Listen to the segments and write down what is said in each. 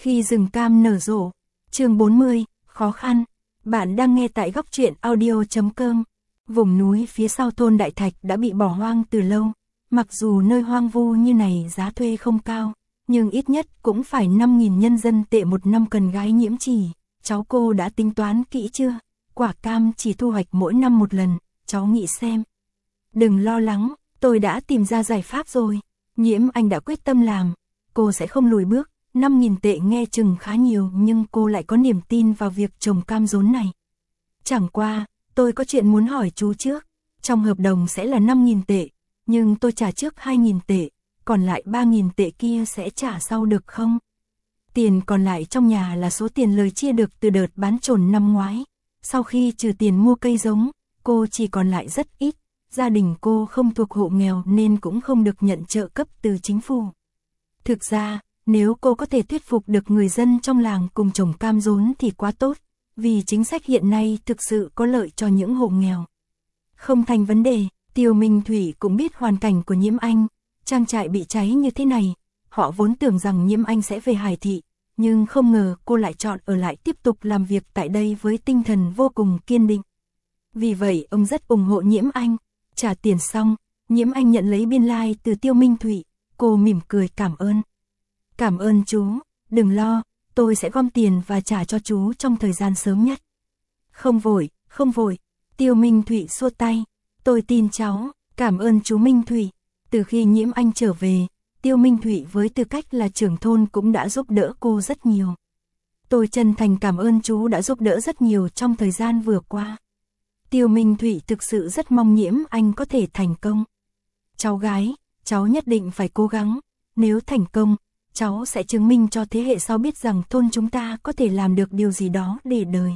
Khi rừng cam nở rộ. Chương 40, khó khăn. Bạn đang nghe tại góc truyện audio.com. Vùng núi phía sau thôn Đại Thạch đã bị bỏ hoang từ lâu. Mặc dù nơi hoang vu như này giá thuê không cao, nhưng ít nhất cũng phải 5.000 nhân dân tệ một năm. Cần gái Nhiễm Trì, cháu cô đã tính toán kỹ chưa? Quả cam chỉ thu hoạch mỗi năm một lần, cháu nghĩ xem. Đừng lo lắng, tôi đã tìm ra giải pháp rồi. Nhiễm Anh đã quyết tâm làm, cô sẽ không lùi bước. 5.000 tệ nghe chừng khá nhiều, nhưng cô lại có niềm tin vào việc trồng cam rốn này. Chẳng qua, tôi có chuyện muốn hỏi chú trước. Trong hợp đồng sẽ là 5.000 tệ, nhưng tôi trả trước 2.000 tệ, còn lại 3.000 tệ kia sẽ trả sau được không? Tiền còn lại trong nhà là số tiền lời chia được từ đợt bán trồn năm ngoái. Sau khi trừ tiền mua cây giống, cô chỉ còn lại rất ít. Gia đình cô không thuộc hộ nghèo nên cũng không được nhận trợ cấp từ chính phủ. Thực ra, nếu cô có thể thuyết phục được người dân trong làng cùng trồng cam rốn thì quá tốt, vì chính sách hiện nay thực sự có lợi cho những hộ nghèo. Không thành vấn đề, Tiêu Minh Thủy cũng biết hoàn cảnh của Nhiễm Anh, trang trại bị cháy như thế này, họ vốn tưởng rằng Nhiễm Anh sẽ về Hải Thị, nhưng không ngờ cô lại chọn ở lại tiếp tục làm việc tại đây với tinh thần vô cùng kiên định. Vì vậy ông rất ủng hộ Nhiễm Anh. Trả tiền xong, Nhiễm Anh nhận lấy biên lai từ Tiêu Minh Thủy, cô mỉm cười cảm ơn. Cảm ơn chú, đừng lo, tôi sẽ gom tiền và trả cho chú trong thời gian sớm nhất. Không vội, không vội, Tiêu Minh Thủy xua tay, tôi tin cháu, cảm ơn chú Minh Thủy. Từ khi Nhiễm Anh trở về, Tiêu Minh Thủy với tư cách là trưởng thôn cũng đã giúp đỡ cô rất nhiều. Tôi chân thành cảm ơn chú đã giúp đỡ rất nhiều trong thời gian vừa qua. Tiêu Minh Thủy thực sự rất mong Nhiễm Anh có thể thành công. Cháu gái, cháu nhất định phải cố gắng, nếu thành công, cháu sẽ chứng minh cho thế hệ sau biết rằng thôn chúng ta có thể làm được điều gì đó để đời.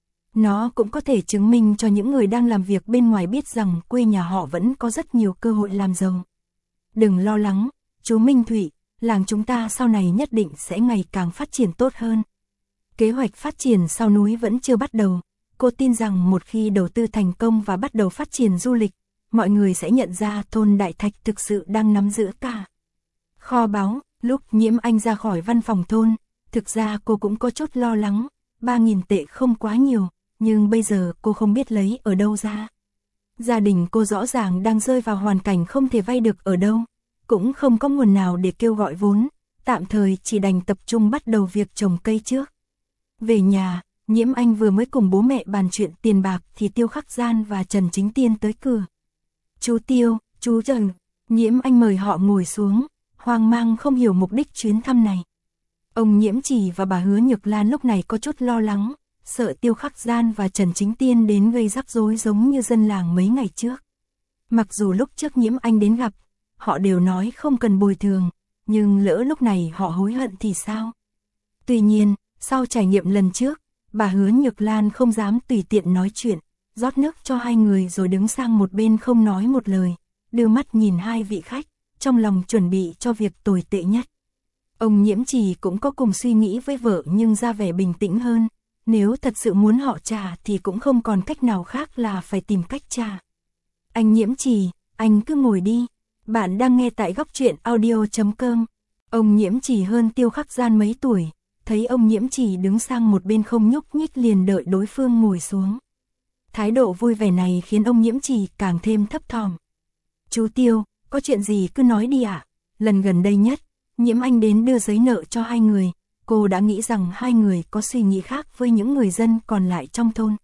Nó cũng có thể chứng minh cho những người đang làm việc bên ngoài biết rằng quê nhà họ vẫn có rất nhiều cơ hội làm giàu. Đừng lo lắng, chú Minh Thủy, làng chúng ta sau này nhất định sẽ ngày càng phát triển tốt hơn. Kế hoạch phát triển sau núi vẫn chưa bắt đầu. Cô tin rằng một khi đầu tư thành công và bắt đầu phát triển du lịch, mọi người sẽ nhận ra thôn Đại Thạch thực sự đang nắm giữ cả kho báu. Lúc Nhiễm Anh ra khỏi văn phòng thôn, thực ra cô cũng có chút lo lắng, 3.000 tệ không quá nhiều, nhưng bây giờ cô không biết lấy ở đâu ra. Gia đình cô rõ ràng đang rơi vào hoàn cảnh không thể vay được ở đâu, cũng không có nguồn nào để kêu gọi vốn, tạm thời chỉ đành tập trung bắt đầu việc trồng cây trước. Về nhà, Nhiễm Anh vừa mới cùng bố mẹ bàn chuyện tiền bạc thì Tiêu Khắc Gian và Trần Chính Tiên tới cửa. Chú Tiêu, chú Trần, Nhiễm Anh mời họ ngồi xuống, hoang mang không hiểu mục đích chuyến thăm này. Ông Nhiễm Trì và bà Hứa Nhược Lan lúc này có chút lo lắng, sợ Tiêu Khắc Gian và Trần Chính Tiên đến gây rắc rối giống như dân làng mấy ngày trước. Mặc dù lúc trước Nhiễm Anh đến gặp, họ đều nói không cần bồi thường, nhưng lỡ lúc này họ hối hận thì sao? Tuy nhiên, sau trải nghiệm lần trước, bà Hứa Nhược Lan không dám tùy tiện nói chuyện, rót nước cho hai người rồi đứng sang một bên không nói một lời, đưa mắt nhìn hai vị khách, trong lòng chuẩn bị cho việc tồi tệ nhất. Ông Nhiễm Trì cũng có cùng suy nghĩ với vợ nhưng ra vẻ bình tĩnh hơn, nếu thật sự muốn họ trả thì cũng không còn cách nào khác là phải tìm cách trả. Anh Nhiễm Trì, anh cứ ngồi đi, bạn đang nghe tại góc truyện audio.com. Ông Nhiễm Trì hơn Tiêu Khắc Gian mấy tuổi, thấy ông Nhiễm Trì đứng sang một bên không nhúc nhích liền đợi đối phương ngồi xuống. Thái độ vui vẻ này khiến ông Nhiễm Trì càng thêm thấp thỏm. Chú Tiêu, có chuyện gì cứ nói đi ạ. Lần gần đây nhất, Nhiễm Anh đến đưa giấy nợ cho hai người, cô đã nghĩ rằng hai người có suy nghĩ khác với những người dân còn lại trong thôn.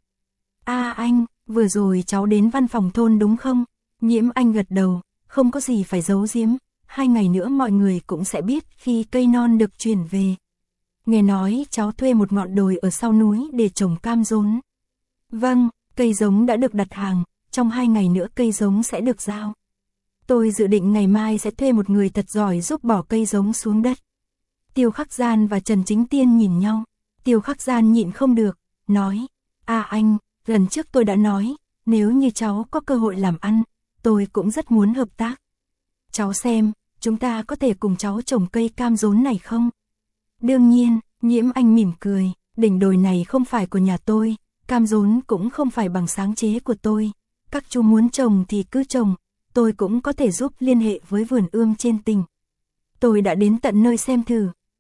Anh, vừa rồi cháu đến văn phòng thôn đúng không? Nhiễm Anh gật đầu, không có gì phải giấu giếm, 2 ngày nữa mọi người cũng sẽ biết khi cây non được chuyển về. Nghe nói cháu thuê một ngọn đồi ở sau núi để trồng cam rốn. Vâng, cây giống đã được đặt hàng, trong 2 ngày nữa cây giống sẽ được giao. Tôi dự định ngày mai sẽ thuê một người thật giỏi giúp bỏ cây giống xuống đất. Tiêu Khắc Gian và Trần Chính Tiên nhìn nhau, Tiêu Khắc Gian nhịn không được, nói, anh, lần trước tôi đã nói, nếu như cháu có cơ hội làm ăn, tôi cũng rất muốn hợp tác. Cháu xem, chúng ta có thể cùng cháu trồng cây cam rốn này không? Đương nhiên, Nhiễm Anh mỉm cười, đỉnh đồi này không phải của nhà tôi, cam rốn cũng không phải bằng sáng chế của tôi, các chú muốn trồng thì cứ trồng, tôi cũng có thể giúp liên hệ với vườn ươm trên tỉnh. Tôi đã đến tận nơi xem thử,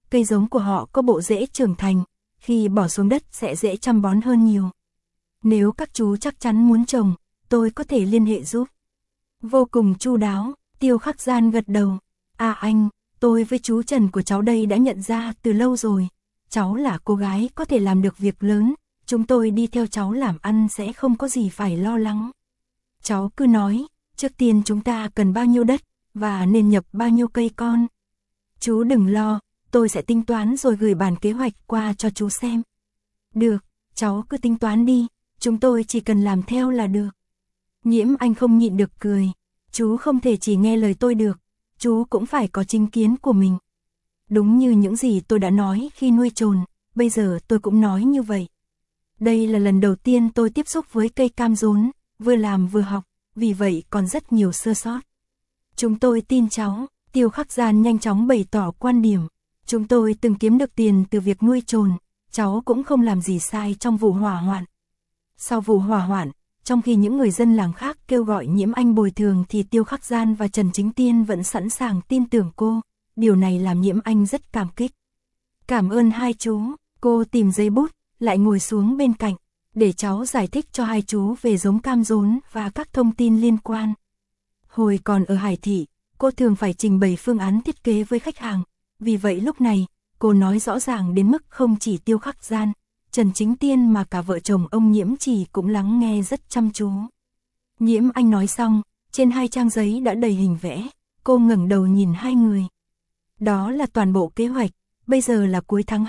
cây giống của họ có bộ rễ trưởng thành, khi bỏ xuống đất sẽ dễ chăm bón hơn nhiều. Nếu các chú chắc chắn muốn trồng, tôi có thể liên hệ giúp. Vô cùng chu đáo, Tiêu Khắc Gian gật đầu. À anh, tôi với chú Trần của cháu đây đã nhận ra từ lâu rồi. Cháu là cô gái có thể làm được việc lớn, chúng tôi đi theo cháu làm ăn sẽ không có gì phải lo lắng. Cháu cứ nói, trước tiên chúng ta cần bao nhiêu đất, và nên nhập bao nhiêu cây con. Chú đừng lo, tôi sẽ tính toán rồi gửi bản kế hoạch qua cho chú xem. Được, cháu cứ tính toán đi, chúng tôi chỉ cần làm theo là được. Nhiễm Anh không nhịn được cười, chú không thể chỉ nghe lời tôi được, chú cũng phải có chính kiến của mình. Đúng như những gì tôi đã nói khi nuôi trồn, bây giờ tôi cũng nói như vậy. Đây là lần đầu tiên tôi tiếp xúc với cây cam rốn, vừa làm vừa học, vì vậy còn rất nhiều sơ sót. Chúng tôi tin cháu, Tiêu Khắc Gian nhanh chóng bày tỏ quan điểm. Chúng tôi từng kiếm được tiền từ việc nuôi trồn, cháu cũng không làm gì sai trong vụ hỏa hoạn. Sau vụ hỏa hoạn, trong khi những người dân làng khác kêu gọi Nhiễm Anh bồi thường thì Tiêu Khắc Gian và Trần Chính Tiên vẫn sẵn sàng tin tưởng cô. Điều này làm Nhiễm Anh rất cảm kích. Cảm ơn hai chú, cô tìm giấy bút, lại ngồi xuống bên cạnh, để cháu giải thích cho hai chú về giống cam rốn và các thông tin liên quan. Hồi còn ở Hải Thị, cô thường phải trình bày phương án thiết kế với khách hàng, vì vậy lúc này, cô nói rõ ràng đến mức không chỉ Tiêu Khắc Gian, Trần Chính Tiên mà cả vợ chồng ông Nhiễm Trì cũng lắng nghe rất chăm chú. Nhiễm Anh nói xong, trên 2 trang giấy đã đầy hình vẽ, cô ngẩng đầu nhìn hai người. Đó là toàn bộ kế hoạch, bây giờ là cuối tháng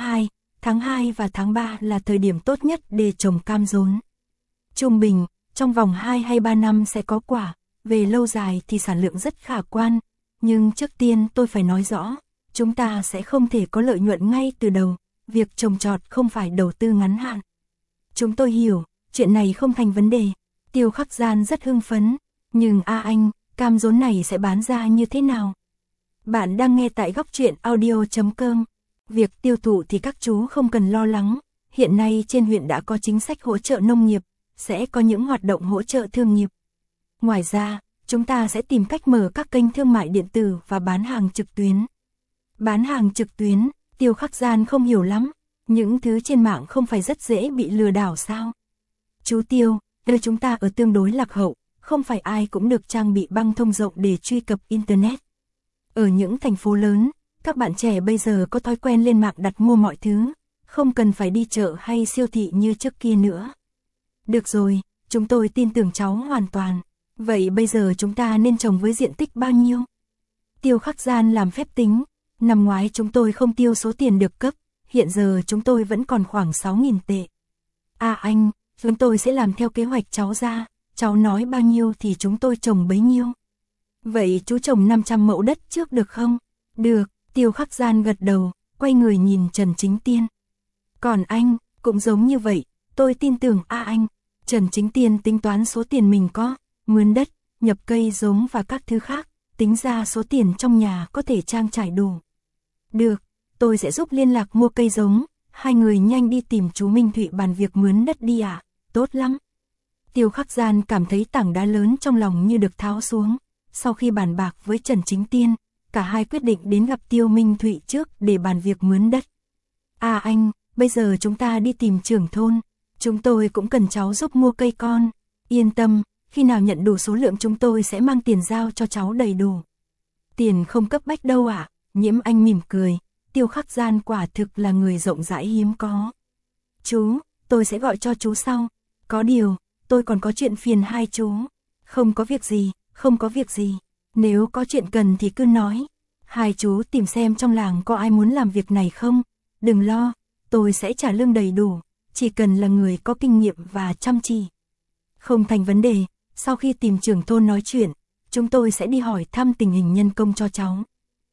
2 và tháng 3 là thời điểm tốt nhất để trồng cam rốn. Trung bình, trong vòng 2 hay 3 năm sẽ có quả, về lâu dài thì sản lượng rất khả quan, nhưng trước tiên tôi phải nói rõ, chúng ta sẽ không thể có lợi nhuận ngay từ đầu, việc trồng trọt không phải đầu tư ngắn hạn. Chúng tôi hiểu, chuyện này không thành vấn đề. Tiêu Khắc Gian rất hưng phấn, nhưng anh, cam rốn này sẽ bán ra như thế nào? Bạn đang nghe tại góc truyện audio.com. Việc tiêu thụ thì các chú không cần lo lắng, hiện nay trên huyện đã có chính sách hỗ trợ nông nghiệp, sẽ có những hoạt động hỗ trợ thương nghiệp. Ngoài ra, chúng ta sẽ tìm cách mở các kênh thương mại điện tử và bán hàng trực tuyến. Bán hàng trực tuyến, Tiêu Khắc Gian không hiểu lắm, những thứ trên mạng không phải rất dễ bị lừa đảo sao? Chú Tiêu, nơi chúng ta ở tương đối lạc hậu, không phải ai cũng được trang bị băng thông rộng để truy cập Internet. Ở những thành phố lớn, các bạn trẻ bây giờ có thói quen lên mạng đặt mua mọi thứ, không cần phải đi chợ hay siêu thị như trước kia nữa. Được rồi, chúng tôi tin tưởng cháu hoàn toàn. Vậy bây giờ chúng ta nên trồng với diện tích bao nhiêu? Tiêu Khắc Gian làm phép tính, năm ngoái chúng tôi không tiêu số tiền được cấp, hiện giờ chúng tôi vẫn còn khoảng 6.000 tệ. Anh, chúng tôi sẽ làm theo kế hoạch cháu ra, cháu nói bao nhiêu thì chúng tôi trồng bấy nhiêu. Vậy chú trồng 500 mẫu đất trước được không? Được, Tiêu Khắc Gian gật đầu, quay người nhìn Trần Chính Tiên. Còn anh, cũng giống như vậy, tôi tin tưởng anh. Trần Chính Tiên tính toán số tiền mình có, mướn đất, nhập cây giống và các thứ khác, tính ra số tiền trong nhà có thể trang trải đủ. Được, tôi sẽ giúp liên lạc mua cây giống, hai người nhanh đi tìm chú Minh Thụy bàn việc mướn đất đi ạ, tốt lắm. Tiêu Khắc Gian cảm thấy tảng đá lớn trong lòng như được tháo xuống, sau khi bàn bạc với Trần Chính Tiên, cả hai quyết định đến gặp Tiêu Minh Thụy trước để bàn việc mướn đất. Anh, bây giờ chúng ta đi tìm trưởng thôn, chúng tôi cũng cần cháu giúp mua cây con, yên tâm, khi nào nhận đủ số lượng chúng tôi sẽ mang tiền giao cho cháu đầy đủ. Tiền không cấp bách đâu ạ, Nhiễm Anh mỉm cười, Tiêu Khắc Gian quả thực là người rộng rãi hiếm có. Chú, tôi sẽ gọi cho chú sau, có điều, tôi còn có chuyện phiền hai chú. Không có việc gì, không có việc gì, nếu có chuyện cần thì cứ nói. Hai chú tìm xem trong làng có ai muốn làm việc này không, đừng lo, tôi sẽ trả lương đầy đủ, chỉ cần là người có kinh nghiệm và chăm chỉ. Không thành vấn đề, sau khi tìm trưởng thôn nói chuyện, chúng tôi sẽ đi hỏi thăm tình hình nhân công cho cháu.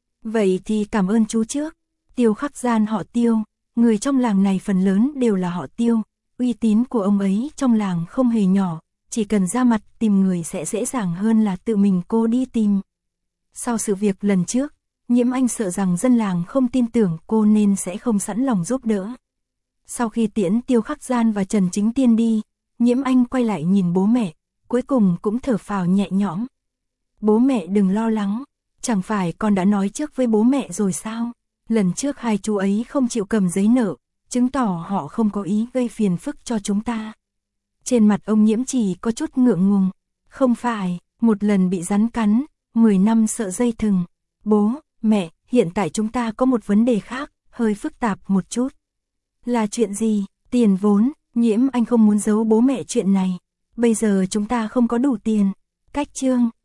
Vậy thì cảm ơn chú trước. Tiêu Khắc Gian họ Tiêu, người trong làng này phần lớn đều là họ Tiêu, uy tín của ông ấy trong làng không hề nhỏ, chỉ cần ra mặt tìm người sẽ dễ dàng hơn là tự mình cô đi tìm. Sau sự việc lần trước, Nhiễm Anh sợ rằng dân làng không tin tưởng cô nên sẽ không sẵn lòng giúp đỡ. Sau khi tiễn Tiêu Khắc Gian và Trần Chính Tiên đi, Nhiễm Anh quay lại nhìn bố mẹ, cuối cùng cũng thở phào nhẹ nhõm. Bố mẹ đừng lo lắng, chẳng phải con đã nói trước với bố mẹ rồi sao? Lần trước hai chú ấy không chịu cầm giấy nợ, chứng tỏ họ không có ý gây phiền phức cho chúng ta. Trên mặt ông Nhiễm Trì có chút ngượng ngùng. Không phải, một lần bị rắn cắn, 10 năm sợ dây thừng. Bố, mẹ, hiện tại chúng ta có một vấn đề khác, hơi phức tạp một chút. Là chuyện gì? Tiền vốn, Nhiễm Anh không muốn giấu bố mẹ chuyện này. Bây giờ chúng ta không có đủ tiền. Cách Trương,